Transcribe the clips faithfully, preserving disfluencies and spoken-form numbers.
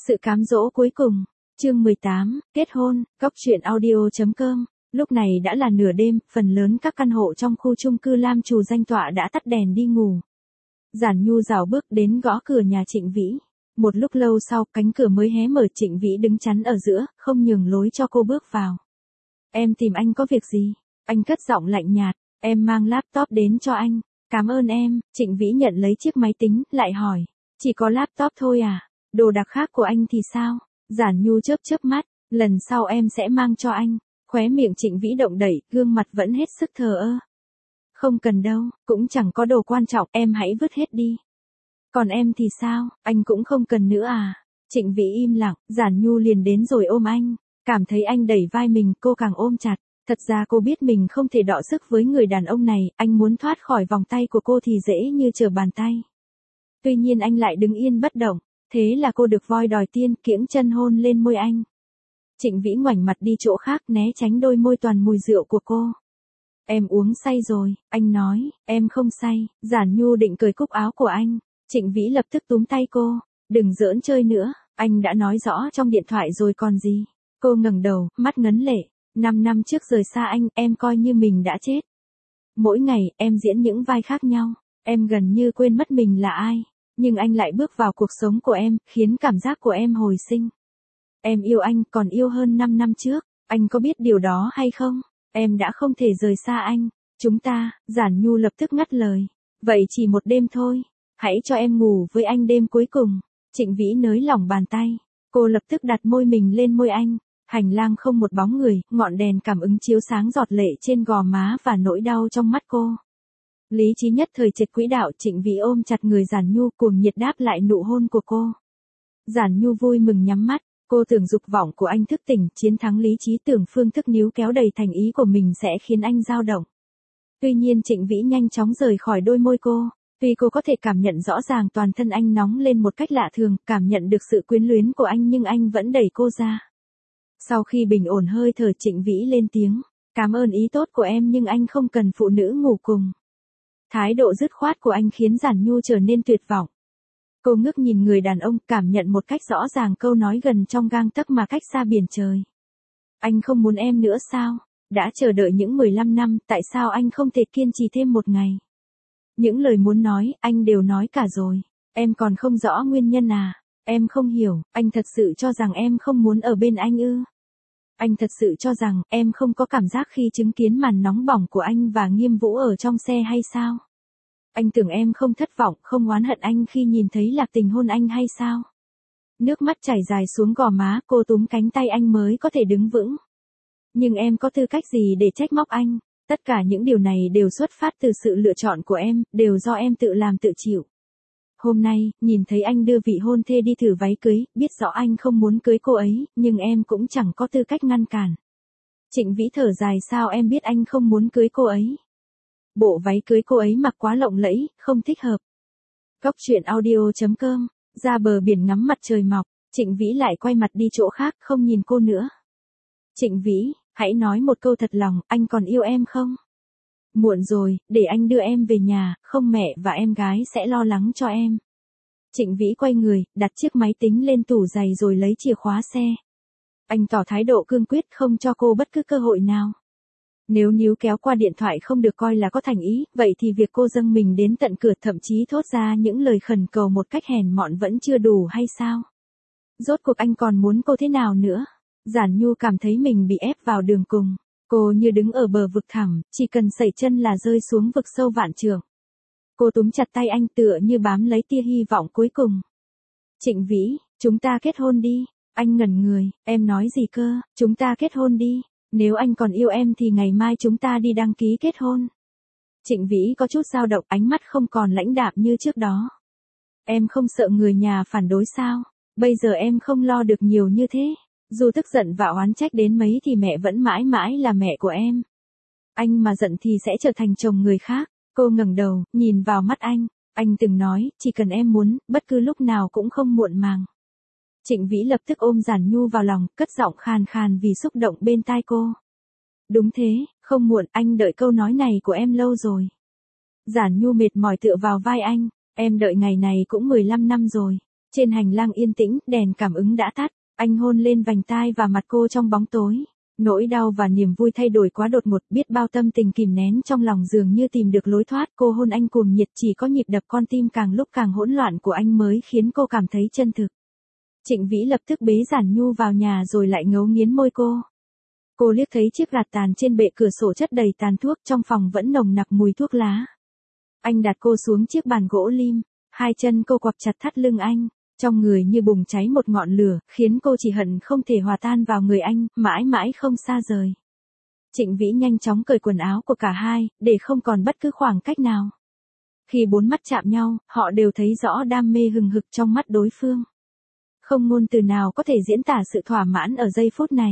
Sự cám dỗ cuối cùng, chương mười tám, kết hôn, góc truyện audio chấm com. Lúc này đã là nửa đêm, phần lớn các căn hộ trong khu chung cư Lam Trù danh tọa đã tắt đèn đi ngủ. Giản Nhu rảo bước đến gõ cửa nhà Trịnh Vĩ. Một lúc lâu sau, cánh cửa mới hé mở, Trịnh Vĩ đứng chắn ở giữa, không nhường lối cho cô bước vào. Em tìm anh có việc gì? Anh cất giọng lạnh nhạt, em mang laptop đến cho anh. Cảm ơn em. Trịnh Vĩ nhận lấy chiếc máy tính, lại hỏi, chỉ có laptop thôi à? Đồ đặc khác của anh thì sao? Giản Nhu chớp chớp mắt, lần sau em sẽ mang cho anh. Khóe miệng Trịnh Vĩ động đẩy, gương mặt vẫn hết sức thờ ơ. Không cần đâu, cũng chẳng có đồ quan trọng, em hãy vứt hết đi. Còn em thì sao, anh cũng không cần nữa à? Trịnh Vĩ im lặng, Giản Nhu liền đến rồi ôm anh. Cảm thấy anh đẩy vai mình, cô càng ôm chặt. Thật ra cô biết mình không thể đọ sức với người đàn ông này, anh muốn thoát khỏi vòng tay của cô thì dễ như trở bàn tay. Tuy nhiên anh lại đứng yên bất động, thế là cô được voi đòi tiên, kiễng chân hôn lên môi anh. Trịnh Vĩ ngoảnh mặt đi chỗ khác, né tránh đôi môi toàn mùi rượu của cô. Em uống say rồi, anh nói, em không say. Giản Nhu định cởi cúc áo của anh. Trịnh Vĩ lập tức túm tay cô, đừng giỡn chơi nữa, anh đã nói rõ trong điện thoại rồi còn gì. Cô ngẩng đầu, mắt ngấn lệ. Năm năm trước rời xa anh, em coi như mình đã chết. Mỗi ngày, em diễn những vai khác nhau, em gần như quên mất mình là ai. Nhưng anh lại bước vào cuộc sống của em, khiến cảm giác của em hồi sinh. Em yêu anh, còn yêu hơn năm năm trước, anh có biết điều đó hay không? Em đã không thể rời xa anh. Chúng ta, Giản Nhu lập tức ngắt lời. Vậy chỉ một đêm thôi, hãy cho em ngủ với anh đêm cuối cùng. Trịnh Vĩ nới lỏng bàn tay, cô lập tức đặt môi mình lên môi anh. Hành lang không một bóng người, ngọn đèn cảm ứng chiếu sáng giọt lệ trên gò má và nỗi đau trong mắt cô. Lý trí nhất thời triệt quỹ đạo, Trịnh Vĩ ôm chặt người Giản Nhu, cuồng nhiệt đáp lại nụ hôn của cô. Giản Nhu vui mừng nhắm mắt, cô tưởng dục vọng của anh thức tỉnh, chiến thắng lý trí, tưởng phương thức níu kéo đầy thành ý của mình sẽ khiến anh dao động. Tuy nhiên Trịnh Vĩ nhanh chóng rời khỏi đôi môi cô. Tuy cô có thể cảm nhận rõ ràng toàn thân anh nóng lên một cách lạ thường, cảm nhận được sự quyến luyến của anh, nhưng anh vẫn đẩy cô ra. Sau khi bình ổn hơi thở, Trịnh Vĩ lên tiếng, cảm ơn ý tốt của em nhưng anh không cần phụ nữ ngủ cùng. Thái độ dứt khoát của anh khiến Giản Nhu trở nên tuyệt vọng. Cô ngước nhìn người đàn ông, cảm nhận một cách rõ ràng câu nói gần trong gang tấc mà cách xa biển trời. Anh không muốn em nữa sao? Đã chờ đợi những mười lăm năm, tại sao anh không thể kiên trì thêm một ngày? Những lời muốn nói, anh đều nói cả rồi. Em còn không rõ nguyên nhân à? Em không hiểu, anh thật sự cho rằng em không muốn ở bên anh ư? Anh thật sự cho rằng em không có cảm giác khi chứng kiến màn nóng bỏng của anh và Nghiêm Vũ ở trong xe hay sao? Anh tưởng em không thất vọng, không oán hận anh khi nhìn thấy Lạc Tình hôn anh hay sao? Nước mắt chảy dài xuống gò má, cô túm cánh tay anh mới có thể đứng vững. Nhưng em có tư cách gì để trách móc anh? Tất cả những điều này đều xuất phát từ sự lựa chọn của em, đều do em tự làm tự chịu. Hôm nay, nhìn thấy anh đưa vị hôn thê đi thử váy cưới, biết rõ anh không muốn cưới cô ấy, nhưng em cũng chẳng có tư cách ngăn cản. Trịnh Vĩ thở dài, sao em biết anh không muốn cưới cô ấy? Bộ váy cưới cô ấy mặc quá lộng lẫy, không thích hợp. Góc truyện audio chấm com, ra bờ biển ngắm mặt trời mọc, Trịnh Vĩ lại quay mặt đi chỗ khác, không nhìn cô nữa. Trịnh Vĩ, hãy nói một câu thật lòng, anh còn yêu em không? Muộn rồi, để anh đưa em về nhà, không mẹ và em gái sẽ lo lắng cho em. Trịnh Vĩ quay người, đặt chiếc máy tính lên tủ giày rồi lấy chìa khóa xe. Anh tỏ thái độ cương quyết, không cho cô bất cứ cơ hội nào. Nếu níu kéo qua điện thoại không được coi là có thành ý, vậy thì việc cô dâng mình đến tận cửa, thậm chí thốt ra những lời khẩn cầu một cách hèn mọn vẫn chưa đủ hay sao? Rốt cuộc anh còn muốn cô thế nào nữa? Giản Nhu cảm thấy mình bị ép vào đường cùng. Cô như đứng ở bờ vực thẳm, chỉ cần sẩy chân là rơi xuống vực sâu vạn trượng. Cô túm chặt tay anh tựa như bám lấy tia hy vọng cuối cùng. Trịnh Vĩ, chúng ta kết hôn đi. Anh ngẩn người, em nói gì cơ? Chúng ta kết hôn đi. Nếu anh còn yêu em thì ngày mai chúng ta đi đăng ký kết hôn. Trịnh Vĩ có chút dao động, ánh mắt không còn lãnh đạm như trước đó. Em không sợ người nhà phản đối sao? Bây giờ em không lo được nhiều như thế. Dù tức giận và oán trách đến mấy thì mẹ vẫn mãi mãi là mẹ của em. Anh mà giận thì sẽ trở thành chồng người khác. Cô ngẩng đầu, nhìn vào mắt anh. Anh từng nói, chỉ cần em muốn, bất cứ lúc nào cũng không muộn màng. Trịnh Vĩ lập tức ôm Giản Nhu vào lòng, cất giọng khàn khàn vì xúc động bên tai cô. Đúng thế, không muộn, anh đợi câu nói này của em lâu rồi. Giản Nhu mệt mỏi tựa vào vai anh. Em đợi ngày này cũng mười lăm năm rồi. Trên hành lang yên tĩnh, đèn cảm ứng đã tắt, anh hôn lên vành tai và mặt cô trong bóng tối. Nỗi đau và niềm vui thay đổi quá đột ngột, biết bao tâm tình kìm nén trong lòng dường như tìm được lối thoát. Cô hôn anh cuồng nhiệt, chỉ có nhịp đập con tim càng lúc càng hỗn loạn của anh mới khiến cô cảm thấy chân thực. Trịnh Vĩ lập tức bế Giản Nhu vào nhà rồi lại ngấu nghiến môi cô. Cô liếc thấy chiếc gạt tàn trên bệ cửa sổ chất đầy tàn thuốc, trong phòng vẫn nồng nặc mùi thuốc lá. Anh đặt cô xuống chiếc bàn gỗ lim, hai chân cô quặp chặt thắt lưng anh, trong người như bùng cháy một ngọn lửa, khiến cô chỉ hận không thể hòa tan vào người anh, mãi mãi không xa rời. Trịnh Vĩ nhanh chóng cởi quần áo của cả hai, để không còn bất cứ khoảng cách nào. Khi bốn mắt chạm nhau, họ đều thấy rõ đam mê hừng hực trong mắt đối phương. Không ngôn từ nào có thể diễn tả sự thỏa mãn ở giây phút này.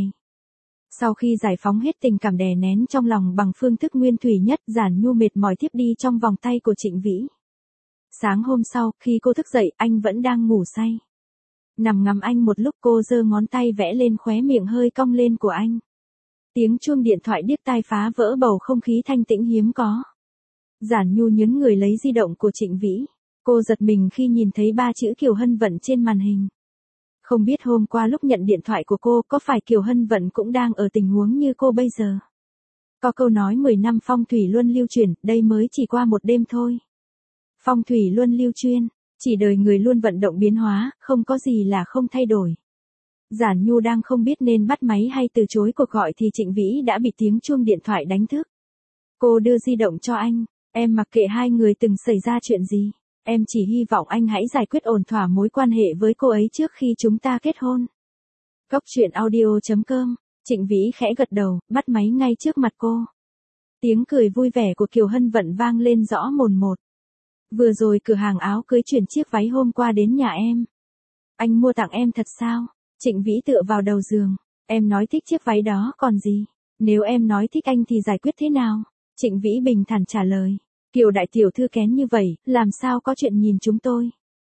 Sau khi giải phóng hết tình cảm đè nén trong lòng bằng phương thức nguyên thủy nhất, Giản Nhu mệt mỏi thiếp đi trong vòng tay của Trịnh Vĩ. Sáng hôm sau, khi cô thức dậy, anh vẫn đang ngủ say. Nằm ngắm anh một lúc, cô giơ ngón tay vẽ lên khóe miệng hơi cong lên của anh. Tiếng chuông điện thoại điếc tai phá vỡ bầu không khí thanh tĩnh hiếm có. Giản Nhu nhấn người lấy di động của Trịnh Vĩ. Cô giật mình khi nhìn thấy ba chữ Kiều Hân Vận trên màn hình. Không biết hôm qua lúc nhận điện thoại của cô, có phải Kiều Hân Vận cũng đang ở tình huống như cô bây giờ? Có câu nói mười năm phong thủy luân lưu chuyển, đây mới chỉ qua một đêm thôi. Phong thủy luân lưu chuyên, chỉ đời người luôn vận động biến hóa, không có gì là không thay đổi. Giản Nhu đang không biết nên bắt máy hay từ chối cuộc gọi thì Trịnh Vĩ đã bị tiếng chuông điện thoại đánh thức. Cô đưa di động cho anh, em mặc kệ hai người từng xảy ra chuyện gì. Em chỉ hy vọng anh hãy giải quyết ổn thỏa mối quan hệ với cô ấy trước khi chúng ta kết hôn. Góc truyện audio chấm com, Trịnh Vĩ khẽ gật đầu, bắt máy ngay trước mặt cô. Tiếng cười vui vẻ của Kiều Hân Vận vang lên rõ mồn một. Vừa rồi cửa hàng áo cưới chuyển chiếc váy hôm qua đến nhà em. Anh mua tặng em thật sao? Trịnh Vĩ tựa vào đầu giường. Em nói thích chiếc váy đó còn gì? Nếu em nói thích anh thì giải quyết thế nào? Trịnh Vĩ bình thản trả lời. Kiều đại tiểu thư kén như vậy, làm sao có chuyện nhìn chúng tôi?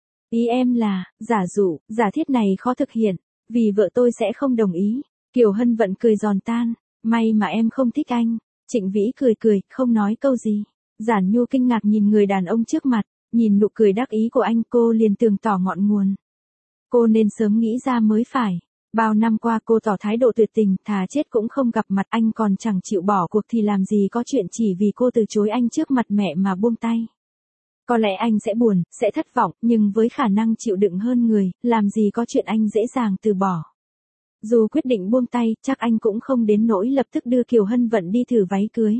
Ý em là, giả dụ, giả thiết này khó thực hiện, vì vợ tôi sẽ không đồng ý. Kiều Hân Vận cười giòn tan, may mà em không thích anh. Trịnh Vĩ cười cười, không nói câu gì. Giản Nhu kinh ngạc nhìn người đàn ông trước mặt, nhìn nụ cười đắc ý của anh, cô liền tường tỏ ngọn nguồn. Cô nên sớm nghĩ ra mới phải. Bao năm qua cô tỏ thái độ tuyệt tình, thà chết cũng không gặp mặt anh còn chẳng chịu bỏ cuộc thì làm gì có chuyện chỉ vì cô từ chối anh trước mặt mẹ mà buông tay. Có lẽ anh sẽ buồn, sẽ thất vọng, nhưng với khả năng chịu đựng hơn người, làm gì có chuyện anh dễ dàng từ bỏ. Dù quyết định buông tay, chắc anh cũng không đến nỗi lập tức đưa Kiều Hân Vận đi thử váy cưới.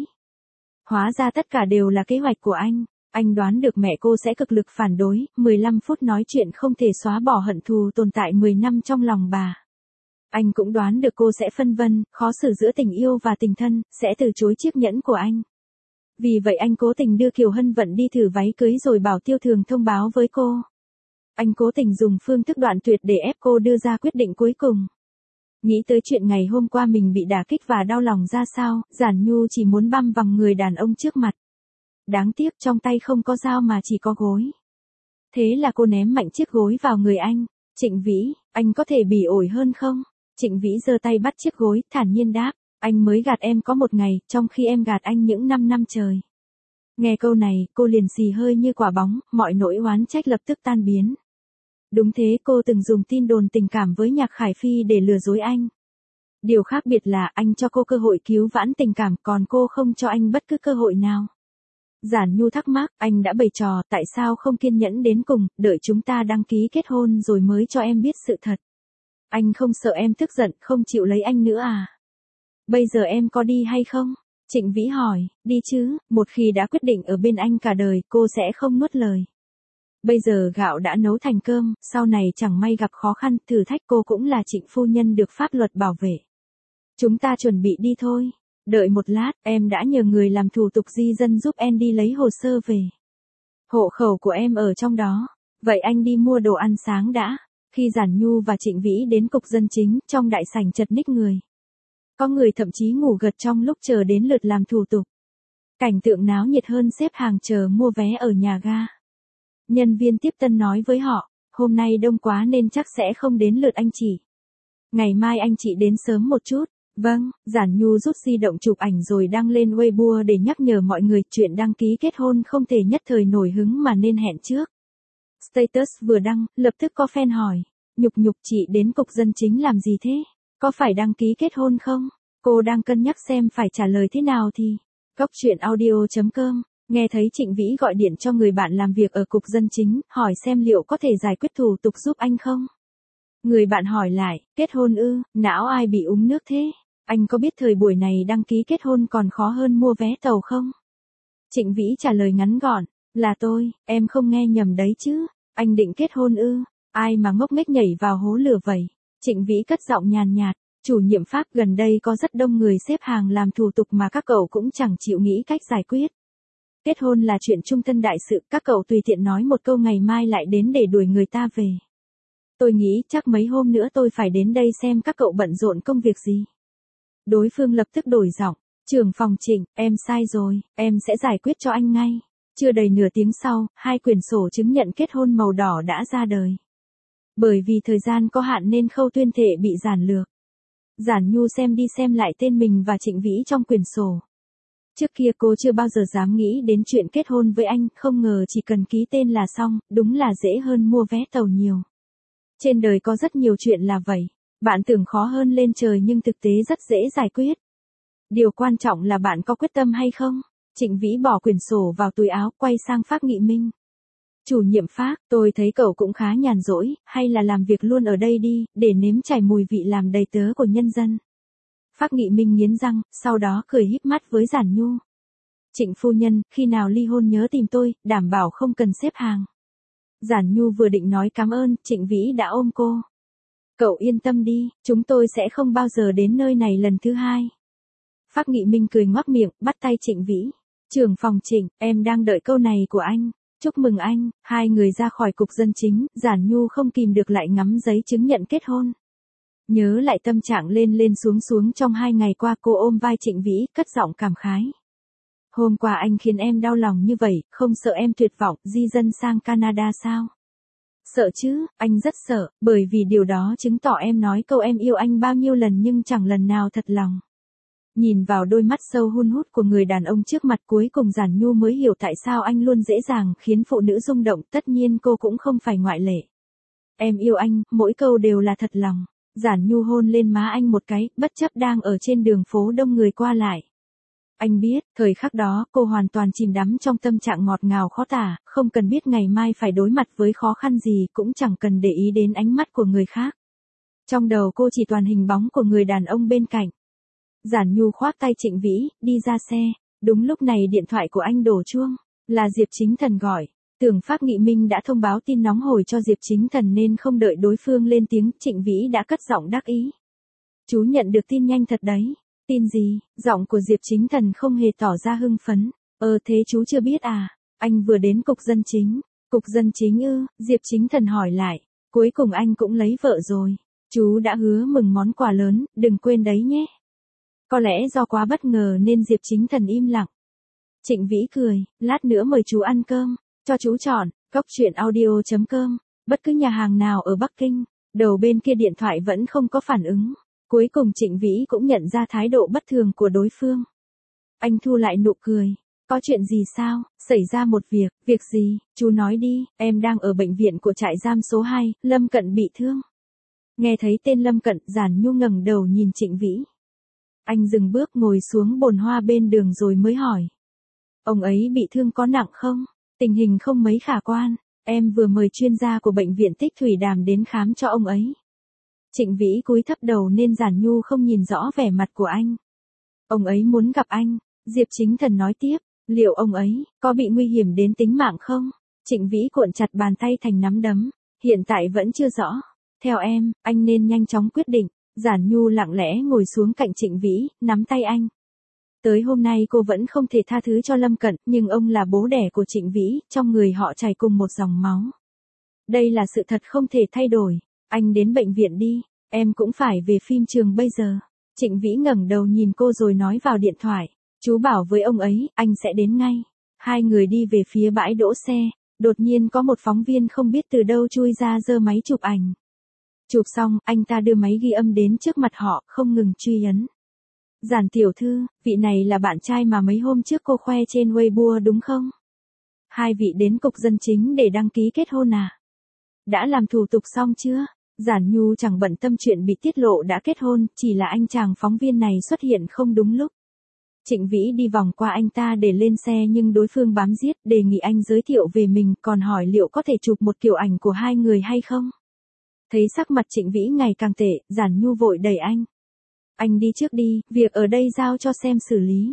Hóa ra tất cả đều là kế hoạch của anh. Anh đoán được mẹ cô sẽ cực lực phản đối, mười lăm phút nói chuyện không thể xóa bỏ hận thù tồn tại mười năm trong lòng bà. Anh cũng đoán được cô sẽ phân vân, khó xử giữa tình yêu và tình thân, sẽ từ chối chiếc nhẫn của anh. Vì vậy anh cố tình đưa Kiều Hân Vận đi thử váy cưới rồi bảo Tiêu Thường thông báo với cô. Anh cố tình dùng phương thức đoạn tuyệt để ép cô đưa ra quyết định cuối cùng. Nghĩ tới chuyện ngày hôm qua mình bị đả kích và đau lòng ra sao, Giản Nhu chỉ muốn băm vằm người đàn ông trước mặt. Đáng tiếc trong tay không có dao mà chỉ có gối. Thế là cô ném mạnh chiếc gối vào người anh. Trịnh Vĩ, anh có thể bỉ ổi hơn không? Trịnh Vĩ giơ tay bắt chiếc gối, thản nhiên đáp, anh mới gạt em có một ngày, trong khi em gạt anh những năm năm trời. Nghe câu này, cô liền xì hơi như quả bóng, mọi nỗi oán trách lập tức tan biến. Đúng thế, cô từng dùng tin đồn tình cảm với Nhạc Khải Phi để lừa dối anh. Điều khác biệt là anh cho cô cơ hội cứu vãn tình cảm, còn cô không cho anh bất cứ cơ hội nào. Giản Nhu thắc mắc, anh đã bày trò, tại sao không kiên nhẫn đến cùng, đợi chúng ta đăng ký kết hôn rồi mới cho em biết sự thật. Anh không sợ em tức giận, không chịu lấy anh nữa à? Bây giờ em có đi hay không? Trịnh Vĩ hỏi, đi chứ, một khi đã quyết định ở bên anh cả đời, cô sẽ không nuốt lời. Bây giờ gạo đã nấu thành cơm, sau này chẳng may gặp khó khăn, thử thách cô cũng là Trịnh phu nhân được pháp luật bảo vệ. Chúng ta chuẩn bị đi thôi. Đợi một lát, em đã nhờ người làm thủ tục di dân giúp em đi lấy hồ sơ về. Hộ khẩu của em ở trong đó. Vậy anh đi mua đồ ăn sáng đã. Khi Giản Nhu và Trịnh Vĩ đến cục dân chính, trong đại sảnh chật ních người. Có người thậm chí ngủ gật trong lúc chờ đến lượt làm thủ tục. Cảnh tượng náo nhiệt hơn xếp hàng chờ mua vé ở nhà ga. Nhân viên tiếp tân nói với họ, hôm nay đông quá nên chắc sẽ không đến lượt anh chị. Ngày mai anh chị đến sớm một chút. Vâng, Giản Nhu rút di động chụp ảnh rồi đăng lên Weibo để nhắc nhở mọi người chuyện đăng ký kết hôn không thể nhất thời nổi hứng mà nên hẹn trước. Status vừa đăng, lập tức có fan hỏi. Nhục nhục chị đến cục dân chính làm gì thế? Có phải đăng ký kết hôn không? Cô đang cân nhắc xem phải trả lời thế nào thì. Cóc truyện audio chấm com. Nghe thấy Trịnh Vĩ gọi điện cho người bạn làm việc ở cục dân chính, hỏi xem liệu có thể giải quyết thủ tục giúp anh không? Người bạn hỏi lại, kết hôn ư, não ai bị uống nước thế? Anh có biết thời buổi này đăng ký kết hôn còn khó hơn mua vé tàu không? Trịnh Vĩ trả lời ngắn gọn, là tôi, em không nghe nhầm đấy chứ, anh định kết hôn ư, ai mà ngốc nghếch nhảy vào hố lửa vậy? Trịnh Vĩ cất giọng nhàn nhạt, chủ nhiệm Pháp gần đây có rất đông người xếp hàng làm thủ tục mà các cậu cũng chẳng chịu nghĩ cách giải quyết. Kết hôn là chuyện trung thân đại sự, các cậu tùy tiện nói một câu ngày mai lại đến để đuổi người ta về. Tôi nghĩ chắc mấy hôm nữa tôi phải đến đây xem các cậu bận rộn công việc gì. Đối phương lập tức đổi giọng, trưởng phòng Trịnh, em sai rồi, em sẽ giải quyết cho anh ngay. Chưa đầy nửa tiếng sau, hai quyển sổ chứng nhận kết hôn màu đỏ đã ra đời. Bởi vì thời gian có hạn nên khâu tuyên thệ bị giản lược. Giản Nhu xem đi xem lại tên mình và Trịnh Vĩ trong quyển sổ. Trước kia cô chưa bao giờ dám nghĩ đến chuyện kết hôn với anh, không ngờ chỉ cần ký tên là xong, đúng là dễ hơn mua vé tàu nhiều. Trên đời có rất nhiều chuyện là vậy, bạn tưởng khó hơn lên trời nhưng thực tế rất dễ giải quyết. Điều quan trọng là bạn có quyết tâm hay không? Trịnh Vĩ bỏ quyển sổ vào túi áo, quay sang Phác Nghị Minh. Chủ nhiệm Phác, tôi thấy cậu cũng khá nhàn rỗi, hay là làm việc luôn ở đây đi, để nếm trải mùi vị làm đầy tớ của nhân dân. Phác Nghị Minh nghiến răng, sau đó cười híp mắt với Giản Nhu. Trịnh phu nhân, khi nào ly hôn nhớ tìm tôi, đảm bảo không cần xếp hàng. Giản Nhu vừa định nói cảm ơn, Trịnh Vĩ đã ôm cô. Cậu yên tâm đi, chúng tôi sẽ không bao giờ đến nơi này lần thứ hai. Phác Nghị Minh cười ngoác miệng, bắt tay Trịnh Vĩ. Trưởng phòng Trịnh, em đang đợi câu này của anh. Chúc mừng anh. Hai người ra khỏi cục dân chính, Giản Nhu không kìm được lại ngắm giấy chứng nhận kết hôn. Nhớ lại tâm trạng lên lên xuống xuống trong hai ngày qua, cô ôm vai Trịnh Vĩ, cất giọng cảm khái. Hôm qua anh khiến em đau lòng như vậy, không sợ em tuyệt vọng, di dân sang Canada sao? Sợ chứ, anh rất sợ, bởi vì điều đó chứng tỏ em nói câu em yêu anh bao nhiêu lần nhưng chẳng lần nào thật lòng. Nhìn vào đôi mắt sâu hun hút của người đàn ông trước mặt, cuối cùng Giản Nhu mới hiểu tại sao anh luôn dễ dàng khiến phụ nữ rung động, tất nhiên cô cũng không phải ngoại lệ. Em yêu anh, mỗi câu đều là thật lòng. Giản Nhu hôn lên má anh một cái, bất chấp đang ở trên đường phố đông người qua lại. Anh biết, thời khắc đó, cô hoàn toàn chìm đắm trong tâm trạng ngọt ngào khó tả, không cần biết ngày mai phải đối mặt với khó khăn gì, cũng chẳng cần để ý đến ánh mắt của người khác. Trong đầu cô chỉ toàn hình bóng của người đàn ông bên cạnh. Giản Nhu khoác tay Trịnh Vĩ, đi ra xe. Đúng lúc này điện thoại của anh đổ chuông, là Diệp Chính Thần gọi. Tưởng Phác Nghị Minh đã thông báo tin nóng hổi cho Diệp Chính Thần nên không đợi đối phương lên tiếng, Trịnh Vĩ đã cất giọng đắc ý. Chú nhận được tin nhanh thật đấy. Tin gì? Giọng của Diệp Chính Thần không hề tỏ ra hưng phấn. Ờ thế chú chưa biết à? Anh vừa đến cục dân chính. Cục dân chính ư? Diệp Chính Thần hỏi lại. Cuối cùng anh cũng lấy vợ rồi. Chú đã hứa mừng món quà lớn, đừng quên đấy nhé. Có lẽ do quá bất ngờ nên Diệp Chính Thần im lặng. Trịnh Vĩ cười, lát nữa mời chú ăn cơm. Cho chú chọn, cóc truyện audio chấm com, bất cứ nhà hàng nào ở Bắc Kinh. Đầu bên kia điện thoại vẫn không có phản ứng. Cuối cùng Trịnh Vĩ cũng nhận ra thái độ bất thường của đối phương. Anh thu lại nụ cười. Có chuyện gì sao? Xảy ra một việc. Việc gì? Chú nói đi. Em đang ở bệnh viện của trại giam số hai, Lâm Cận bị thương. Nghe thấy tên Lâm Cận, Giản Nhu ngẩng đầu nhìn Trịnh Vĩ. Anh dừng bước ngồi xuống bồn hoa bên đường rồi mới hỏi. Ông ấy bị thương có nặng không? Tình hình không mấy khả quan. Em vừa mời chuyên gia của bệnh viện Tích Thủy Đàm đến khám cho ông ấy. Trịnh Vĩ cúi thấp đầu nên Giản Nhu không nhìn rõ vẻ mặt của anh. Ông ấy muốn gặp anh. Diệp Chính Thần nói tiếp. Liệu ông ấy có bị nguy hiểm đến tính mạng không? Trịnh Vĩ cuộn chặt bàn tay thành nắm đấm. Hiện tại vẫn chưa rõ. Theo em, anh nên nhanh chóng quyết định. Giản Nhu lặng lẽ ngồi xuống cạnh Trịnh Vĩ, nắm tay anh. Tới hôm nay cô vẫn không thể tha thứ cho Lâm Cận, nhưng ông là bố đẻ của Trịnh Vĩ, trong người họ chảy cùng một dòng máu. Đây là sự thật không thể thay đổi. Anh đến bệnh viện đi, em cũng phải về phim trường bây giờ. Trịnh Vĩ ngẩng đầu nhìn cô rồi nói vào điện thoại. Chú bảo với ông ấy, anh sẽ đến ngay. Hai người đi về phía bãi đỗ xe. Đột nhiên có một phóng viên không biết từ đâu chui ra giơ máy chụp ảnh. Chụp xong, anh ta đưa máy ghi âm đến trước mặt họ, không ngừng truy ấn. Giản tiểu thư, vị này là bạn trai mà mấy hôm trước cô khoe trên Weibo đúng không? Hai vị đến cục dân chính để đăng ký kết hôn à? Đã làm thủ tục xong chưa? Giản Nhu chẳng bận tâm chuyện bị tiết lộ đã kết hôn, chỉ là anh chàng phóng viên này xuất hiện không đúng lúc. Trịnh Vĩ đi vòng qua anh ta để lên xe nhưng đối phương bám giết, đề nghị anh giới thiệu về mình, còn hỏi liệu có thể chụp một kiểu ảnh của hai người hay không. Thấy sắc mặt Trịnh Vĩ ngày càng tệ, Giản Nhu vội đẩy anh. Anh đi trước đi, việc ở đây giao cho Xem xử lý.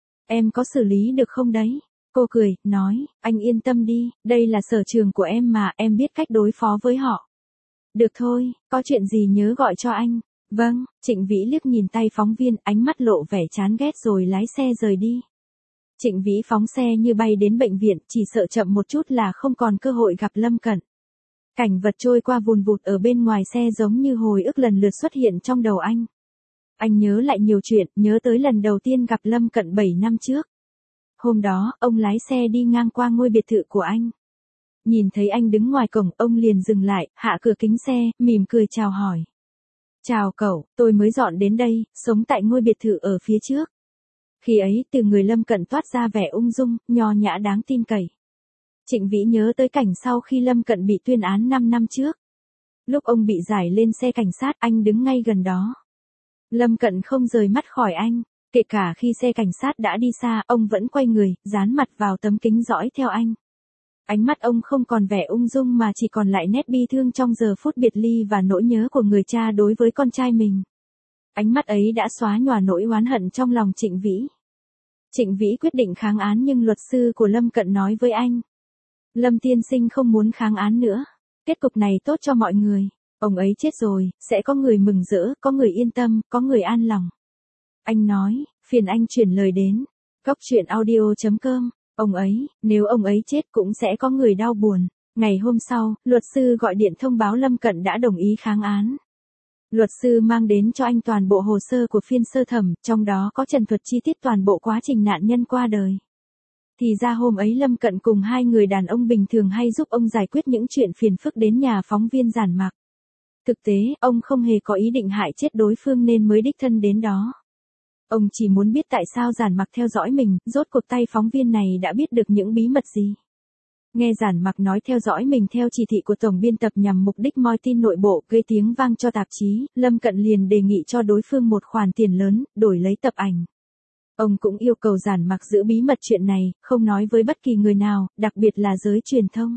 Em có xử lý được không đấy? Cô cười, nói, anh yên tâm đi, đây là sở trường của em mà, em biết cách đối phó với họ. Được thôi, có chuyện gì nhớ gọi cho anh. Vâng, Trịnh Vĩ liếc nhìn tay phóng viên, ánh mắt lộ vẻ chán ghét rồi lái xe rời đi. Trịnh Vĩ phóng xe như bay đến bệnh viện, chỉ sợ chậm một chút là không còn cơ hội gặp Lâm Cận. Cảnh vật trôi qua vùn vụt ở bên ngoài xe giống như hồi ức lần lượt xuất hiện trong đầu anh. Anh nhớ lại nhiều chuyện, nhớ tới lần đầu tiên gặp Lâm Cận bảy năm trước. Hôm đó, ông lái xe đi ngang qua ngôi biệt thự của anh. Nhìn thấy anh đứng ngoài cổng, ông liền dừng lại, hạ cửa kính xe, mỉm cười chào hỏi. Chào cậu, tôi mới dọn đến đây, sống tại ngôi biệt thự ở phía trước. Khi ấy, từ người Lâm Cận toát ra vẻ ung dung, nho nhã đáng tin cậy. Trịnh Vĩ nhớ tới cảnh sau khi Lâm Cận bị tuyên án năm năm trước. Lúc ông bị giải lên xe cảnh sát, anh đứng ngay gần đó. Lâm Cận không rời mắt khỏi anh, kể cả khi xe cảnh sát đã đi xa, ông vẫn quay người, dán mặt vào tấm kính dõi theo anh. Ánh mắt ông không còn vẻ ung dung mà chỉ còn lại nét bi thương trong giờ phút biệt ly và nỗi nhớ của người cha đối với con trai mình. Ánh mắt ấy đã xóa nhòa nỗi oán hận trong lòng Trịnh Vĩ. Trịnh Vĩ quyết định kháng án nhưng luật sư của Lâm Cận nói với anh. Lâm tiên sinh không muốn kháng án nữa. Kết cục này tốt cho mọi người. Ông ấy chết rồi, sẽ có người mừng rỡ, có người yên tâm, có người an lòng. Anh nói, phiền anh chuyển lời đến. Góc truyện audio chấm com. Ông ấy, nếu ông ấy chết cũng sẽ có người đau buồn. Ngày hôm sau, luật sư gọi điện thông báo Lâm Cận đã đồng ý kháng án. Luật sư mang đến cho anh toàn bộ hồ sơ của phiên sơ thẩm, trong đó có trần thuật chi tiết toàn bộ quá trình nạn nhân qua đời. Thì ra hôm ấy Lâm Cận cùng hai người đàn ông bình thường hay giúp ông giải quyết những chuyện phiền phức đến nhà phóng viên Giản Mặc. Thực tế, ông không hề có ý định hại chết đối phương nên mới đích thân đến đó. Ông chỉ muốn biết tại sao Giản Mặc theo dõi mình, rốt cuộc tay phóng viên này đã biết được những bí mật gì. Nghe Giản Mặc nói theo dõi mình theo chỉ thị của tổng biên tập nhằm mục đích moi tin nội bộ, gây tiếng vang cho tạp chí, Lâm Cận liền đề nghị cho đối phương một khoản tiền lớn, đổi lấy tập ảnh. Ông cũng yêu cầu Giản Mặc giữ bí mật chuyện này, không nói với bất kỳ người nào, đặc biệt là giới truyền thông.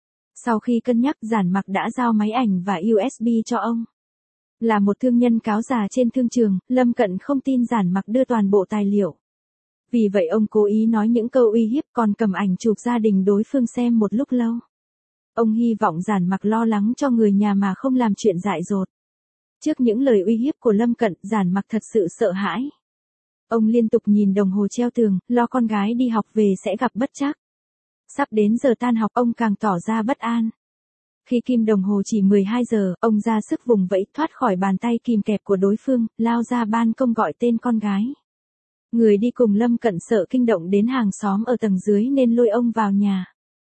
Sau khi cân nhắc, Giản Mặc đã giao máy ảnh và u ét bê cho ông. Là một thương nhân cáo già trên thương trường, Lâm Cận không tin Giản Mặc đưa toàn bộ tài liệu. Vì vậy ông cố ý nói những câu uy hiếp còn cầm ảnh chụp gia đình đối phương xem một lúc lâu. Ông hy vọng Giản Mặc lo lắng cho người nhà mà không làm chuyện dại dột. Trước những lời uy hiếp của Lâm Cận, Giản Mặc thật sự sợ hãi. Ông liên tục nhìn đồng hồ treo tường, lo con gái đi học về sẽ gặp bất trắc. Sắp đến giờ tan học ông càng tỏ ra bất an. Khi kim đồng hồ chỉ mười hai giờ, ông ra sức vùng vẫy thoát khỏi bàn tay kìm kẹp của đối phương, lao ra ban công gọi tên con gái. Người đi cùng Lâm Cận sợ kinh động đến hàng xóm ở tầng dưới nên lôi ông vào nhà.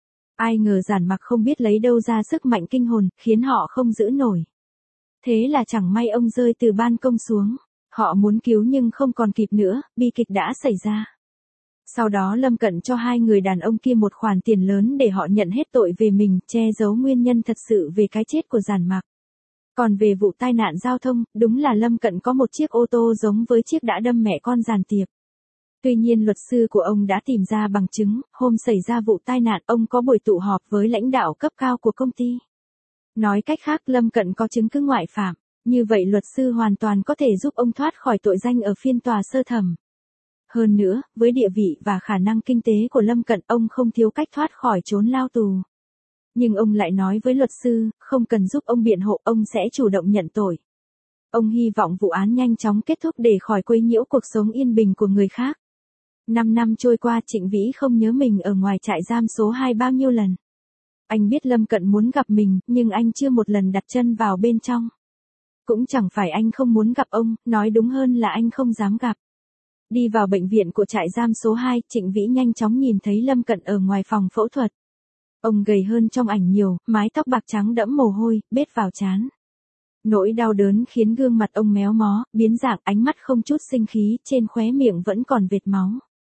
Ai ngờ Giản Mặc không biết lấy đâu ra sức mạnh kinh hồn, khiến họ không giữ nổi. Thế là chẳng may ông rơi từ ban công xuống. Họ muốn cứu nhưng không còn kịp nữa, bi kịch đã xảy ra. Sau đó Lâm Cận cho hai người đàn ông kia một khoản tiền lớn để họ nhận hết tội về mình, che giấu nguyên nhân thật sự về cái chết của Giản Mặc. Còn về vụ tai nạn giao thông, đúng là Lâm Cận có một chiếc ô tô giống với chiếc đã đâm mẹ con Giản Tiệp. Tuy nhiên luật sư của ông đã tìm ra bằng chứng, hôm xảy ra vụ tai nạn ông có buổi tụ họp với lãnh đạo cấp cao của công ty. Nói cách khác Lâm Cận có chứng cứ ngoại phạm, như vậy luật sư hoàn toàn có thể giúp ông thoát khỏi tội danh ở phiên tòa sơ thẩm. Hơn nữa, với địa vị và khả năng kinh tế của Lâm Cận ông không thiếu cách thoát khỏi trốn lao tù. Nhưng ông lại nói với luật sư, không cần giúp ông biện hộ, ông sẽ chủ động nhận tội. Ông hy vọng vụ án nhanh chóng kết thúc để khỏi quấy nhiễu cuộc sống yên bình của người khác. Năm năm trôi qua Trịnh Vĩ không nhớ mình ở ngoài trại giam số hai bao nhiêu lần. Anh biết Lâm Cận muốn gặp mình, nhưng anh chưa một lần đặt chân vào bên trong. Cũng chẳng phải anh không muốn gặp ông, nói đúng hơn là anh không dám gặp. Đi vào bệnh viện của trại giam số hai, Trịnh Vĩ nhanh chóng nhìn thấy Lâm Cận ở ngoài phòng phẫu thuật. Ông gầy hơn trong ảnh nhiều, mái tóc bạc trắng đẫm mồ hôi, bết vào trán. Nỗi đau đớn khiến gương mặt ông méo mó, biến dạng, ánh mắt không chút sinh khí, trên khóe miệng vẫn còn vệt máu.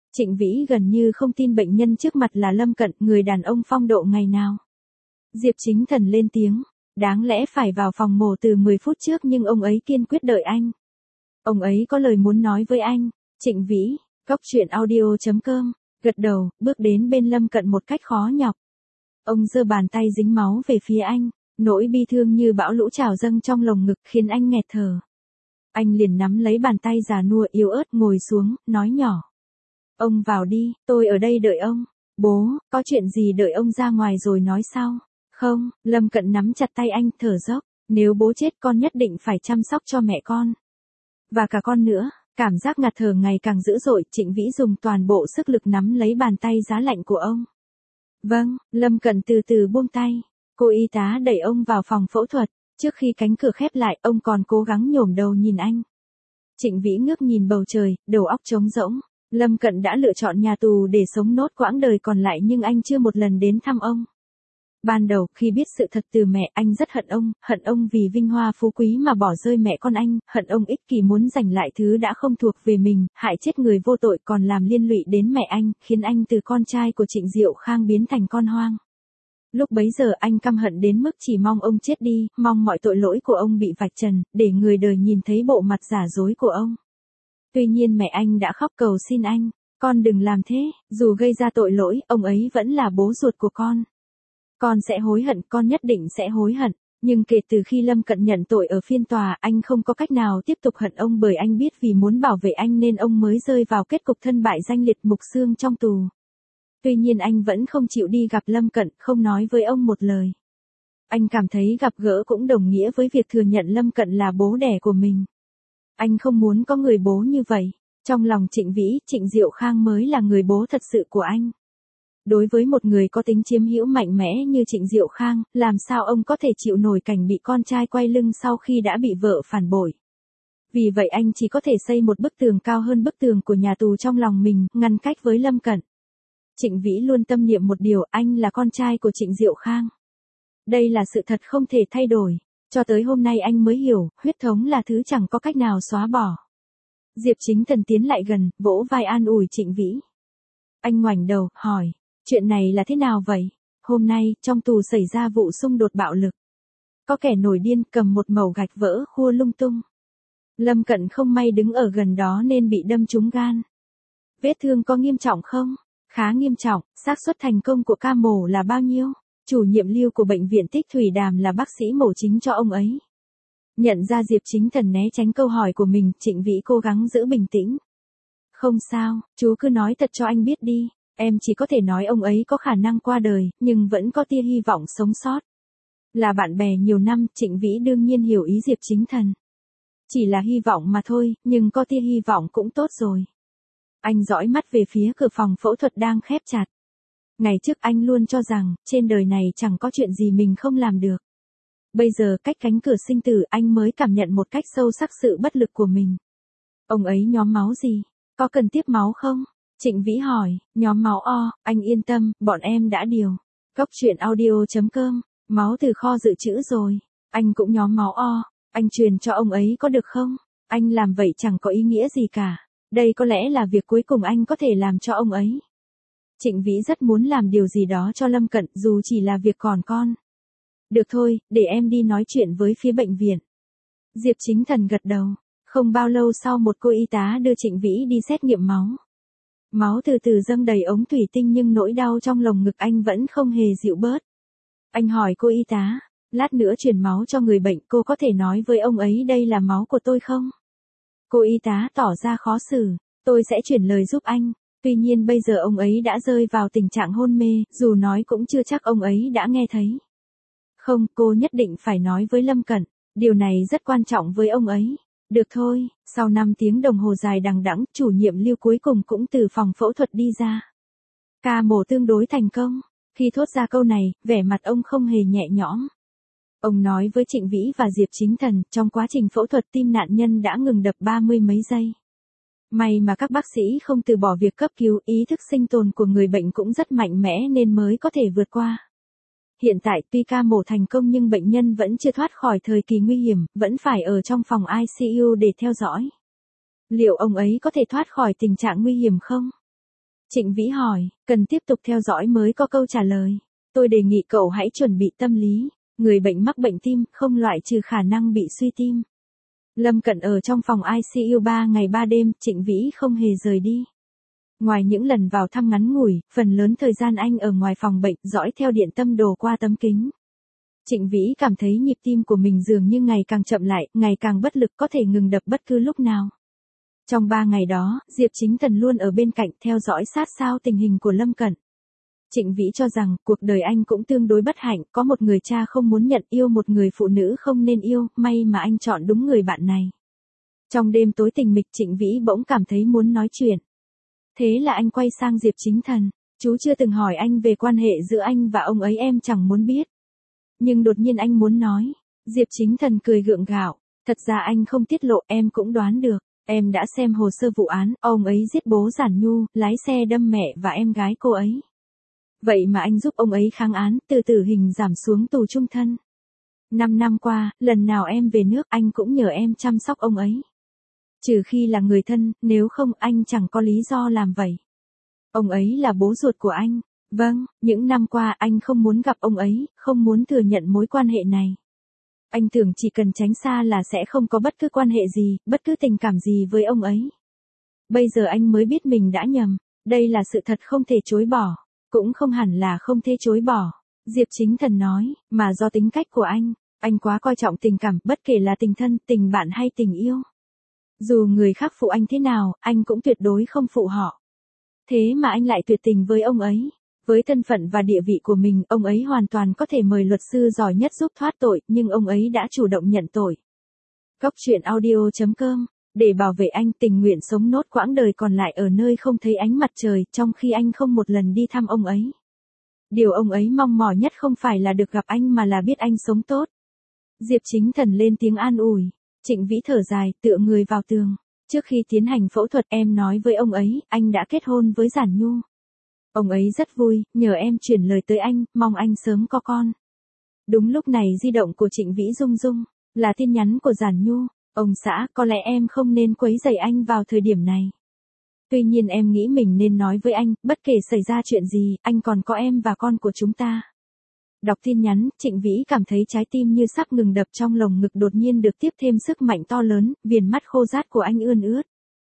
Trịnh Vĩ gần như không tin bệnh nhân trước mặt là Lâm Cận, người đàn ông phong độ ngày nào. Diệp Chính Thần lên tiếng, đáng lẽ phải vào phòng mổ từ mười phút trước nhưng ông ấy kiên quyết đợi anh. Ông ấy có lời muốn nói với anh. Trịnh Vĩ, cốc truyện audio chấm com, gật đầu, bước đến bên Lâm Cận một cách khó nhọc. Ông giơ bàn tay dính máu về phía anh, nỗi bi thương như bão lũ trào dâng trong lồng ngực khiến anh nghẹt thở. Anh liền nắm lấy bàn tay già nua yếu ớt ngồi xuống, nói nhỏ. Ông vào đi, tôi ở đây đợi ông. Bố, có chuyện gì đợi ông ra ngoài rồi nói sau. Không, Lâm Cận nắm chặt tay anh, thở dốc. Nếu bố chết con nhất định phải chăm sóc cho mẹ con. Và cả con nữa. Cảm giác ngạt thở ngày càng dữ dội, Trịnh Vĩ dùng toàn bộ sức lực nắm lấy bàn tay giá lạnh của ông. Vâng, Lâm Cận từ từ buông tay. Cô y tá đẩy ông vào phòng phẫu thuật. Trước khi cánh cửa khép lại, ông còn cố gắng nhổm đầu nhìn anh. Trịnh Vĩ ngước nhìn bầu trời, đầu óc trống rỗng. Lâm Cận đã lựa chọn nhà tù để sống nốt quãng đời còn lại nhưng anh chưa một lần đến thăm ông. Ban đầu, khi biết sự thật từ mẹ, anh rất hận ông, hận ông vì vinh hoa phú quý mà bỏ rơi mẹ con anh, hận ông ích kỷ muốn giành lại thứ đã không thuộc về mình, hại chết người vô tội còn làm liên lụy đến mẹ anh, khiến anh từ con trai của Trịnh Diệu Khang biến thành con hoang. Lúc bấy giờ anh căm hận đến mức chỉ mong ông chết đi, mong mọi tội lỗi của ông bị vạch trần, để người đời nhìn thấy bộ mặt giả dối của ông. Tuy nhiên mẹ anh đã khóc cầu xin anh, con đừng làm thế, dù gây ra tội lỗi, ông ấy vẫn là bố ruột của con. Con sẽ hối hận, con nhất định sẽ hối hận. Nhưng kể từ khi Lâm Cận nhận tội ở phiên tòa, anh không có cách nào tiếp tục hận ông bởi anh biết vì muốn bảo vệ anh nên ông mới rơi vào kết cục thân bại danh liệt mục xương trong tù. Tuy nhiên anh vẫn không chịu đi gặp Lâm Cận, không nói với ông một lời. Anh cảm thấy gặp gỡ cũng đồng nghĩa với việc thừa nhận Lâm Cận là bố đẻ của mình. Anh không muốn có người bố như vậy. Trong lòng Trịnh Vĩ, Trịnh Diệu Khang mới là người bố thật sự của anh. Đối với một người có tính chiếm hữu mạnh mẽ như Trịnh Diệu Khang, làm sao ông có thể chịu nổi cảnh bị con trai quay lưng sau khi đã bị vợ phản bội. Vì vậy anh chỉ có thể xây một bức tường cao hơn bức tường của nhà tù trong lòng mình, ngăn cách với Lâm Cận. Trịnh Vĩ luôn tâm niệm một điều, anh là con trai của Trịnh Diệu Khang. Đây là sự thật không thể thay đổi. Cho tới hôm nay anh mới hiểu, huyết thống là thứ chẳng có cách nào xóa bỏ. Diệp Chính Thần tiến lại gần, vỗ vai an ủi Trịnh Vĩ. Anh ngoảnh đầu, hỏi, chuyện này là thế nào vậy? Hôm nay, trong tù xảy ra vụ xung đột bạo lực. Có kẻ nổi điên cầm một mẩu gạch vỡ khua lung tung. Lâm Cận không may đứng ở gần đó nên bị đâm trúng gan. Vết thương có nghiêm trọng không? Khá nghiêm trọng, xác suất thành công của ca mổ là bao nhiêu? Chủ nhiệm Lưu của bệnh viện Tích Thủy Đàm là bác sĩ mổ chính cho ông ấy. Nhận ra Diệp Chính Thần né tránh câu hỏi của mình, Trịnh Vĩ cố gắng giữ bình tĩnh. Không sao, chú cứ nói thật cho anh biết đi, em chỉ có thể nói ông ấy có khả năng qua đời, nhưng vẫn có tia hy vọng sống sót. Là bạn bè nhiều năm, Trịnh Vĩ đương nhiên hiểu ý Diệp Chính Thần. Chỉ là hy vọng mà thôi, nhưng có tia hy vọng cũng tốt rồi. Anh dõi mắt về phía cửa phòng phẫu thuật đang khép chặt. Ngày trước anh luôn cho rằng, trên đời này chẳng có chuyện gì mình không làm được. Bây giờ cách cánh cửa sinh tử anh mới cảm nhận một cách sâu sắc sự bất lực của mình. Ông ấy nhóm máu gì? Có cần tiếp máu không? Trịnh Vĩ hỏi, nhóm máu O, anh yên tâm, bọn em đã điều. Cốc truyện audio chấm com, máu từ kho dự trữ rồi. Anh cũng nhóm máu O, anh truyền cho ông ấy có được không? Anh làm vậy chẳng có ý nghĩa gì cả. Đây có lẽ là việc cuối cùng anh có thể làm cho ông ấy. Trịnh Vĩ rất muốn làm điều gì đó cho Lâm Cận dù chỉ là việc còn con. Được thôi, để em đi nói chuyện với phía bệnh viện. Diệp Chính Thần gật đầu. Không bao lâu sau một cô y tá đưa Trịnh Vĩ đi xét nghiệm máu. Máu từ từ dâng đầy ống thủy tinh nhưng nỗi đau trong lồng ngực anh vẫn không hề dịu bớt. Anh hỏi cô y tá, lát nữa truyền máu cho người bệnh, cô có thể nói với ông ấy đây là máu của tôi không? Cô y tá tỏ ra khó xử, tôi sẽ chuyển lời giúp anh. Tuy nhiên bây giờ ông ấy đã rơi vào tình trạng hôn mê, dù nói cũng chưa chắc ông ấy đã nghe thấy. Không, cô nhất định phải nói với Lâm Cận, điều này rất quan trọng với ông ấy. Được thôi, sau năm tiếng đồng hồ dài đằng đẵng, chủ nhiệm Lưu cuối cùng cũng từ phòng phẫu thuật đi ra. Ca mổ tương đối thành công. Khi thốt ra câu này, vẻ mặt ông không hề nhẹ nhõm. Ông nói với Trịnh Vĩ và Diệp Chính Thần, trong quá trình phẫu thuật tim nạn nhân đã ngừng đập ba mươi mấy giây. May mà các bác sĩ không từ bỏ việc cấp cứu, ý thức sinh tồn của người bệnh cũng rất mạnh mẽ nên mới có thể vượt qua. Hiện tại tuy ca mổ thành công nhưng bệnh nhân vẫn chưa thoát khỏi thời kỳ nguy hiểm, vẫn phải ở trong phòng i xê u để theo dõi. Liệu ông ấy có thể thoát khỏi tình trạng nguy hiểm không? Trịnh Vĩ hỏi, cần tiếp tục theo dõi mới có câu trả lời. Tôi đề nghị cậu hãy chuẩn bị tâm lý, người bệnh mắc bệnh tim không loại trừ khả năng bị suy tim. Lâm Cận ở trong phòng i xê u ba ngày ba đêm, Trịnh Vĩ không hề rời đi. Ngoài những lần vào thăm ngắn ngủi, phần lớn thời gian anh ở ngoài phòng bệnh, dõi theo điện tâm đồ qua tấm kính. Trịnh Vĩ cảm thấy nhịp tim của mình dường như ngày càng chậm lại, ngày càng bất lực, có thể ngừng đập bất cứ lúc nào. Trong ba ngày đó, Diệp Chính Thần luôn ở bên cạnh theo dõi sát sao tình hình của Lâm Cận. Trịnh Vĩ cho rằng, cuộc đời anh cũng tương đối bất hạnh, có một người cha không muốn nhận, yêu một người phụ nữ không nên yêu, may mà anh chọn đúng người bạn này. Trong đêm tối tình mịch, Trịnh Vĩ bỗng cảm thấy muốn nói chuyện. Thế là anh quay sang Diệp Chính Thần, chú chưa từng hỏi anh về quan hệ giữa anh và ông ấy, em chẳng muốn biết. Nhưng đột nhiên anh muốn nói. Diệp Chính Thần cười gượng gạo, thật ra anh không tiết lộ, em cũng đoán được. Em đã xem hồ sơ vụ án, ông ấy giết bố Giản Nhu, lái xe đâm mẹ và em gái cô ấy. Vậy mà anh giúp ông ấy kháng án, từ tử hình giảm xuống tù chung thân. Năm năm qua, lần nào em về nước anh cũng nhờ em chăm sóc ông ấy. Trừ khi là người thân, nếu không anh chẳng có lý do làm vậy. Ông ấy là bố ruột của anh. Vâng, những năm qua anh không muốn gặp ông ấy, không muốn thừa nhận mối quan hệ này. Anh tưởng chỉ cần tránh xa là sẽ không có bất cứ quan hệ gì, bất cứ tình cảm gì với ông ấy. Bây giờ anh mới biết mình đã nhầm, đây là sự thật không thể chối bỏ, cũng không hẳn là không thể chối bỏ. Diệp Chính Thần nói, mà do tính cách của anh, anh quá coi trọng tình cảm, bất kể là tình thân, tình bạn hay tình yêu. Dù người khác phụ anh thế nào, anh cũng tuyệt đối không phụ họ. Thế mà anh lại tuyệt tình với ông ấy. Với thân phận và địa vị của mình, ông ấy hoàn toàn có thể mời luật sư giỏi nhất giúp thoát tội, nhưng ông ấy đã chủ động nhận tội. Góc truyện audio chấm com, để bảo vệ anh, tình nguyện sống nốt quãng đời còn lại ở nơi không thấy ánh mặt trời, trong khi anh không một lần đi thăm ông ấy. Điều ông ấy mong mỏi nhất không phải là được gặp anh mà là biết anh sống tốt. Diệp Chính Thần lên tiếng an ủi. Trịnh Vĩ thở dài, tựa người vào tường. Trước khi tiến hành phẫu thuật, em nói với ông ấy, anh đã kết hôn với Giản Nhu. Ông ấy rất vui, nhờ em chuyển lời tới anh, mong anh sớm có con. Đúng lúc này di động của Trịnh Vĩ rung rung, là tin nhắn của Giản Nhu. Ông xã, có lẽ em không nên quấy rầy anh vào thời điểm này. Tuy nhiên em nghĩ mình nên nói với anh, bất kể xảy ra chuyện gì, anh còn có em và con của chúng ta. Đọc tin nhắn, Trịnh Vĩ cảm thấy trái tim như sắp ngừng đập, trong lồng ngực đột nhiên được tiếp thêm sức mạnh to lớn, viền mắt khô rát của anh ươn ướt.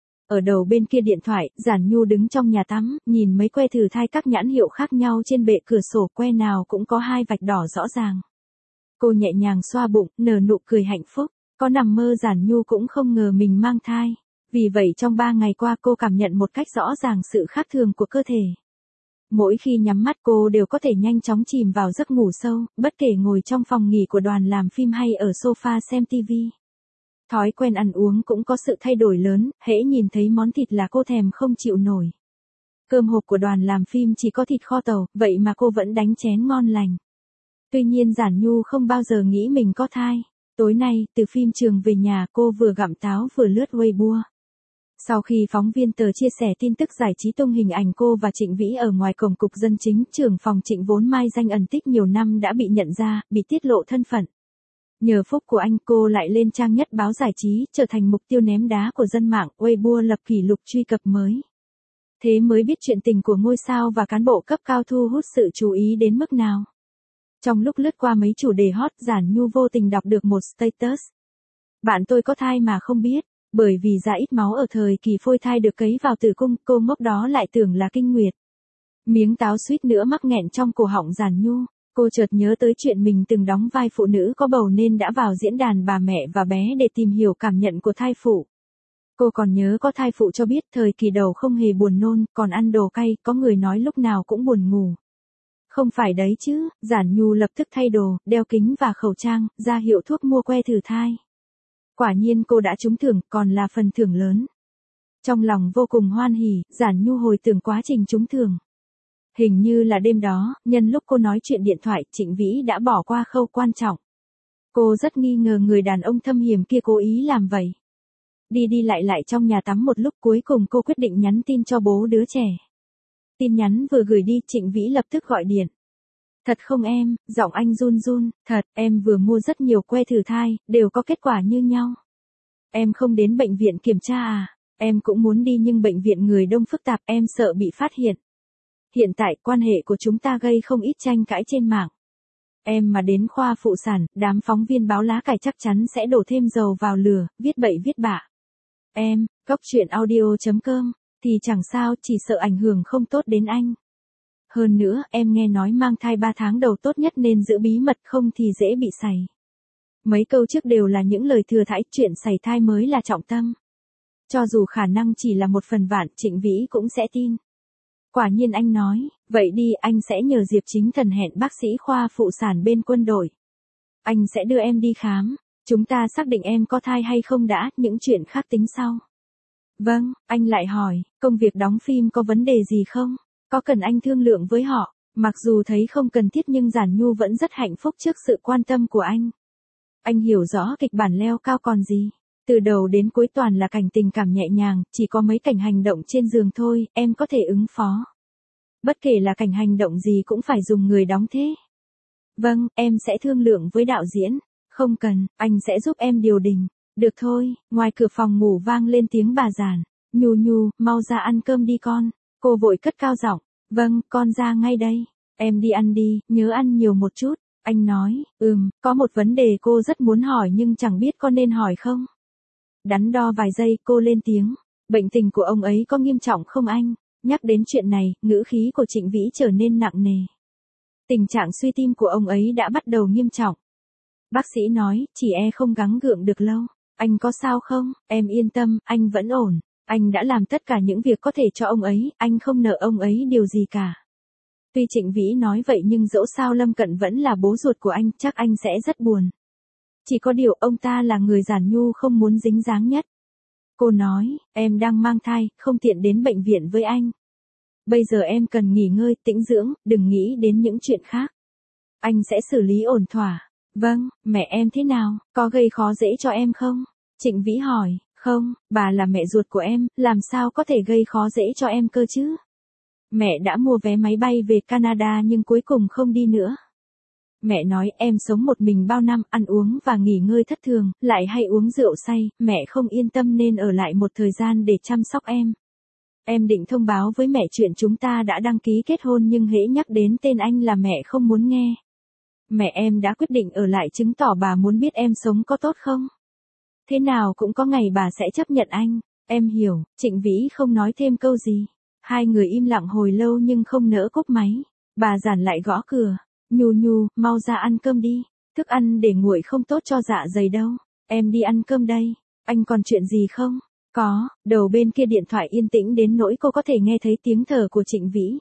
Ở đầu bên kia điện thoại, Giản Nhu đứng trong nhà tắm, nhìn mấy que thử thai các nhãn hiệu khác nhau trên bệ cửa sổ, que nào cũng có hai vạch đỏ rõ ràng. Cô nhẹ nhàng xoa bụng, nở nụ cười hạnh phúc, có nằm mơ Giản Nhu cũng không ngờ mình mang thai. Vì vậy trong ba ngày qua cô cảm nhận một cách rõ ràng sự khác thường của cơ thể. Mỗi khi nhắm mắt cô đều có thể nhanh chóng chìm vào giấc ngủ sâu, bất kể ngồi trong phòng nghỉ của đoàn làm phim hay ở sofa xem tivi. Thói quen ăn uống cũng có sự thay đổi lớn, hễ nhìn thấy món thịt là cô thèm không chịu nổi. Cơm hộp của đoàn làm phim chỉ có thịt kho tàu, vậy mà cô vẫn đánh chén ngon lành. Tuy nhiên Giản Nhu không bao giờ nghĩ mình có thai. Tối nay, từ phim trường về nhà, cô vừa gặm táo vừa lướt Weibo. Sau khi phóng viên tờ chia sẻ tin tức giải trí tung hình ảnh cô và Trịnh Vĩ ở ngoài cổng cục dân chính, trưởng phòng Trịnh vốn mai danh ẩn tích nhiều năm đã bị nhận ra, bị tiết lộ thân phận. Nhờ phúc của anh, cô lại lên trang nhất báo giải trí, trở thành mục tiêu ném đá của dân mạng, Weibo lập kỷ lục truy cập mới. Thế mới biết chuyện tình của ngôi sao và cán bộ cấp cao thu hút sự chú ý đến mức nào. Trong lúc lướt qua mấy chủ đề hot, Giản Nhu vô tình đọc được một status. Bạn tôi có thai mà không biết, bởi vì ra ít máu ở thời kỳ phôi thai được cấy vào tử cung, cô ngốc đó lại tưởng là kinh nguyệt. Miếng táo suýt nữa mắc nghẹn trong cổ họng Giản Nhu. Cô chợt nhớ tới chuyện mình từng đóng vai phụ nữ có bầu nên đã vào diễn đàn Bà Mẹ và Bé để tìm hiểu cảm nhận của thai phụ. Cô còn nhớ có thai phụ cho biết thời kỳ đầu không hề buồn nôn, còn ăn đồ cay, có người nói lúc nào cũng buồn ngủ. Không phải đấy chứ, Giản Nhu lập tức thay đồ, đeo kính và khẩu trang, ra hiệu thuốc mua que thử thai. Quả nhiên cô đã trúng thưởng, còn là phần thưởng lớn. Trong lòng vô cùng hoan hỉ, Giản Nhu hồi tưởng quá trình trúng thưởng. Hình như là đêm đó, nhân lúc cô nói chuyện điện thoại, Trịnh Vĩ đã bỏ qua khâu quan trọng. Cô rất nghi ngờ người đàn ông thâm hiểm kia cố ý làm vậy. Đi đi lại lại trong nhà tắm một lúc, cuối cùng cô quyết định nhắn tin cho bố đứa trẻ. Tin nhắn vừa gửi đi, Trịnh Vĩ lập tức gọi điện. Thật không em, giọng anh run run, thật, em vừa mua rất nhiều que thử thai, đều có kết quả như nhau. Em không đến bệnh viện kiểm tra à? Em cũng muốn đi nhưng bệnh viện người đông phức tạp, em sợ bị phát hiện. Hiện tại quan hệ của chúng ta gây không ít tranh cãi trên mạng. Em mà đến khoa phụ sản, đám phóng viên báo lá cải chắc chắn sẽ đổ thêm dầu vào lửa, viết bậy viết bạ. Em, cóc truyện audio chấm com, thì chẳng sao, chỉ sợ ảnh hưởng không tốt đến anh. Hơn nữa, em nghe nói mang thai ba tháng đầu tốt nhất nên giữ bí mật không thì dễ bị sảy. Mấy câu trước đều là những lời thừa thãi, chuyện sảy thai mới là trọng tâm. Cho dù khả năng chỉ là một phần vạn, Trịnh Vĩ cũng sẽ tin. Quả nhiên anh nói, vậy đi anh sẽ nhờ Diệp Chính Thần hẹn bác sĩ khoa phụ sản bên quân đội. Anh sẽ đưa em đi khám, chúng ta xác định em có thai hay không đã, những chuyện khác tính sau. Vâng, anh lại hỏi, công việc đóng phim có vấn đề gì không? Có cần anh thương lượng với họ? Mặc dù thấy không cần thiết nhưng Giản Nhu vẫn rất hạnh phúc trước sự quan tâm của anh. Anh hiểu rõ kịch bản leo cao còn gì. Từ đầu đến cuối toàn là cảnh tình cảm nhẹ nhàng, chỉ có mấy cảnh hành động trên giường thôi, em có thể ứng phó. Bất kể là cảnh hành động gì cũng phải dùng người đóng thế. Vâng, em sẽ thương lượng với đạo diễn. Không cần, anh sẽ giúp em điều đình. Được thôi, ngoài cửa phòng ngủ vang lên tiếng bà Giản. Nhu Nhu, mau ra ăn cơm đi con. Cô vội cất cao giọng. Vâng, con ra ngay đây. Em đi ăn đi, nhớ ăn nhiều một chút. Anh nói, ừm, có một vấn đề cô rất muốn hỏi nhưng chẳng biết có nên hỏi không. Đắn đo vài giây, cô lên tiếng. Bệnh tình của ông ấy có nghiêm trọng không anh? Nhắc đến chuyện này, ngữ khí của Trịnh Vĩ trở nên nặng nề. Tình trạng suy tim của ông ấy đã bắt đầu nghiêm trọng. Bác sĩ nói, chỉ e không gắng gượng được lâu. Anh có sao không? Em yên tâm, anh vẫn ổn. Anh đã làm tất cả những việc có thể cho ông ấy, anh không nợ ông ấy điều gì cả. Tuy Trịnh Vĩ nói vậy nhưng dẫu sao Lâm Cận vẫn là bố ruột của anh, chắc anh sẽ rất buồn. Chỉ có điều ông ta là người Giản Nhu không muốn dính dáng nhất. Cô nói, em đang mang thai, không tiện đến bệnh viện với anh. Bây giờ em cần nghỉ ngơi, tĩnh dưỡng, đừng nghĩ đến những chuyện khác. Anh sẽ xử lý ổn thỏa. Vâng, mẹ em thế nào, có gây khó dễ cho em không? Trịnh Vĩ hỏi, không, bà là mẹ ruột của em, làm sao có thể gây khó dễ cho em cơ chứ? Mẹ đã mua vé máy bay về Canada nhưng cuối cùng không đi nữa. Mẹ nói em sống một mình bao năm, ăn uống và nghỉ ngơi thất thường, lại hay uống rượu say, mẹ không yên tâm nên ở lại một thời gian để chăm sóc em. Em định thông báo với mẹ chuyện chúng ta đã đăng ký kết hôn nhưng hễ nhắc đến tên anh là mẹ không muốn nghe. Mẹ em đã quyết định ở lại chứng tỏ bà muốn biết em sống có tốt không. Thế nào cũng có ngày bà sẽ chấp nhận anh, em hiểu. Trịnh Vĩ không nói thêm câu gì. Hai người im lặng hồi lâu nhưng không nỡ cúp máy. Bà Giản lại gõ cửa. Nhu Nhu, mau ra ăn cơm đi. Thức ăn để nguội không tốt cho dạ dày đâu. Em đi ăn cơm đây. Anh còn chuyện gì không? Có, đầu bên kia điện thoại yên tĩnh đến nỗi cô có thể nghe thấy tiếng thở của Trịnh Vĩ.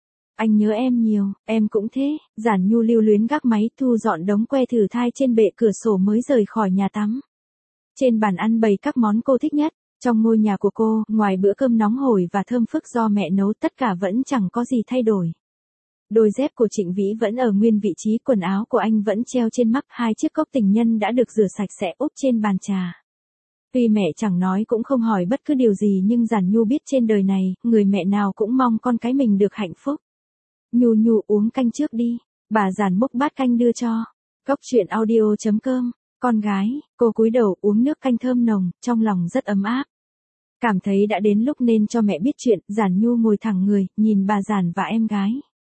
Anh nhớ em nhiều, em cũng thế. Giản Nhu lưu luyến gác máy thu dọn đống que thử thai trên bệ cửa sổ mới rời khỏi nhà tắm. Trên bàn ăn bày các món cô thích nhất. Trong ngôi nhà của cô, ngoài bữa cơm nóng hổi và thơm phức do mẹ nấu tất cả vẫn chẳng có gì thay đổi. Đôi dép của Trịnh Vĩ vẫn ở nguyên vị trí, quần áo của anh vẫn treo trên mắc, hai chiếc cốc tình nhân đã được rửa sạch sẽ úp trên bàn trà. Tuy mẹ chẳng nói cũng không hỏi bất cứ điều gì nhưng Giản Nhu biết trên đời này, người mẹ nào cũng mong con cái mình được hạnh phúc. Nhu Nhu uống canh trước đi. Bà Giản múc bát canh đưa cho. Cóc truyện audio chấm com. Con gái, cô cúi đầu uống nước canh thơm nồng, trong lòng rất ấm áp. Cảm thấy đã đến lúc nên cho mẹ biết chuyện, Giản Nhu ngồi thẳng người, nhìn bà Giản và em gái.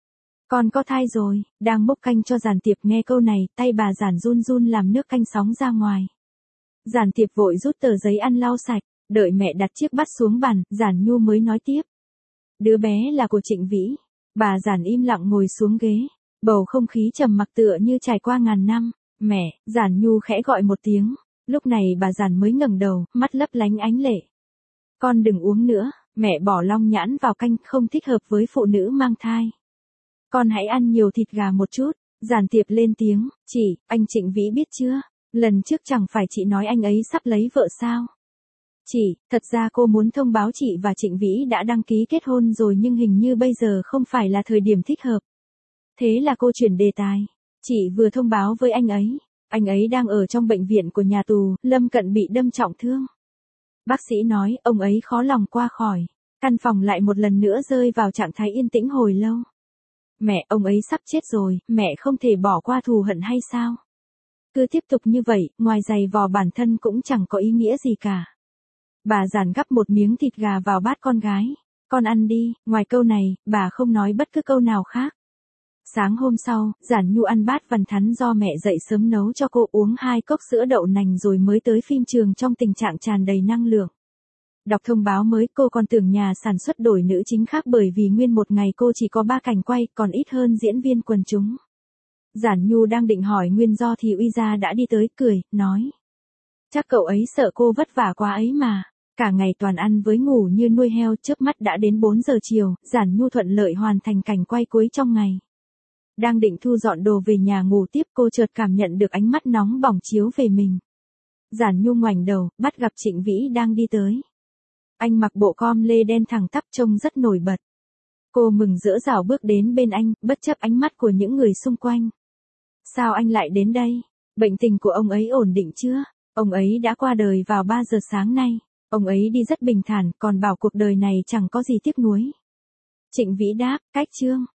Con có thai rồi, đang múc canh cho Giản Tiệp nghe câu này, tay bà Giản run run làm nước canh sóng ra ngoài. Giản Tiệp vội rút tờ giấy ăn lau sạch, đợi mẹ đặt chiếc bát xuống bàn, Giản Nhu mới nói tiếp. Đứa bé là của Trịnh Vĩ. Bà Giản im lặng ngồi xuống ghế, bầu không khí trầm mặc tựa như trải qua ngàn năm. Mẹ, Giản Nhu khẽ gọi một tiếng, lúc này bà Giản mới ngẩng đầu, mắt lấp lánh ánh lệ. Con đừng uống nữa, mẹ bỏ long nhãn vào canh, không thích hợp với phụ nữ mang thai. Con hãy ăn nhiều thịt gà một chút. Giản Tiệp lên tiếng, chị, anh Trịnh Vĩ biết chưa? Lần trước chẳng phải chị nói anh ấy sắp lấy vợ sao? Chị, thật ra cô muốn thông báo chị và Trịnh Vĩ đã đăng ký kết hôn rồi nhưng hình như bây giờ không phải là thời điểm thích hợp. Thế là cô chuyển đề tài. Chị vừa thông báo với anh ấy, anh ấy đang ở trong bệnh viện của nhà tù, Lâm Cận bị đâm trọng thương. Bác sĩ nói ông ấy khó lòng qua khỏi. Căn phòng lại một lần nữa rơi vào trạng thái yên tĩnh hồi lâu. Mẹ, ông ấy sắp chết rồi, mẹ không thể bỏ qua thù hận hay sao? Cứ tiếp tục như vậy, ngoài giày vò bản thân cũng chẳng có ý nghĩa gì cả. Bà Giản gắp một miếng thịt gà vào bát con gái. Con ăn đi, ngoài câu này, bà không nói bất cứ câu nào khác. Sáng hôm sau, Giản Nhu ăn bát vằn thắn do mẹ dậy sớm nấu cho cô uống hai cốc sữa đậu nành rồi mới tới phim trường trong tình trạng tràn đầy năng lượng. Đọc thông báo mới cô còn tưởng nhà sản xuất đổi nữ chính khác bởi vì nguyên một ngày cô chỉ có ba cảnh quay còn ít hơn diễn viên quần chúng. Giản Nhu đang định hỏi nguyên do thì Uy Gia đã đi tới cười, nói. Chắc cậu ấy sợ cô vất vả quá ấy mà. Cả ngày toàn ăn với ngủ như nuôi heo, chớp mắt đã đến bốn giờ chiều, Giản Nhu thuận lợi hoàn thành cảnh quay cuối trong ngày. Đang định thu dọn đồ về nhà ngủ tiếp cô chợt cảm nhận được ánh mắt nóng bỏng chiếu về mình. Giản Nhu ngoảnh đầu, bắt gặp Trịnh Vĩ đang đi tới. Anh mặc bộ com lê đen thẳng tắp trông rất nổi bật. Cô mừng rỡ rảo bước đến bên anh, bất chấp ánh mắt của những người xung quanh. Sao anh lại đến đây? Bệnh tình của ông ấy ổn định chưa? Ông ấy đã qua đời vào ba giờ sáng nay. Ông ấy đi rất bình thản, còn bảo cuộc đời này chẳng có gì tiếc nuối. Trịnh Vĩ đáp, cách chương.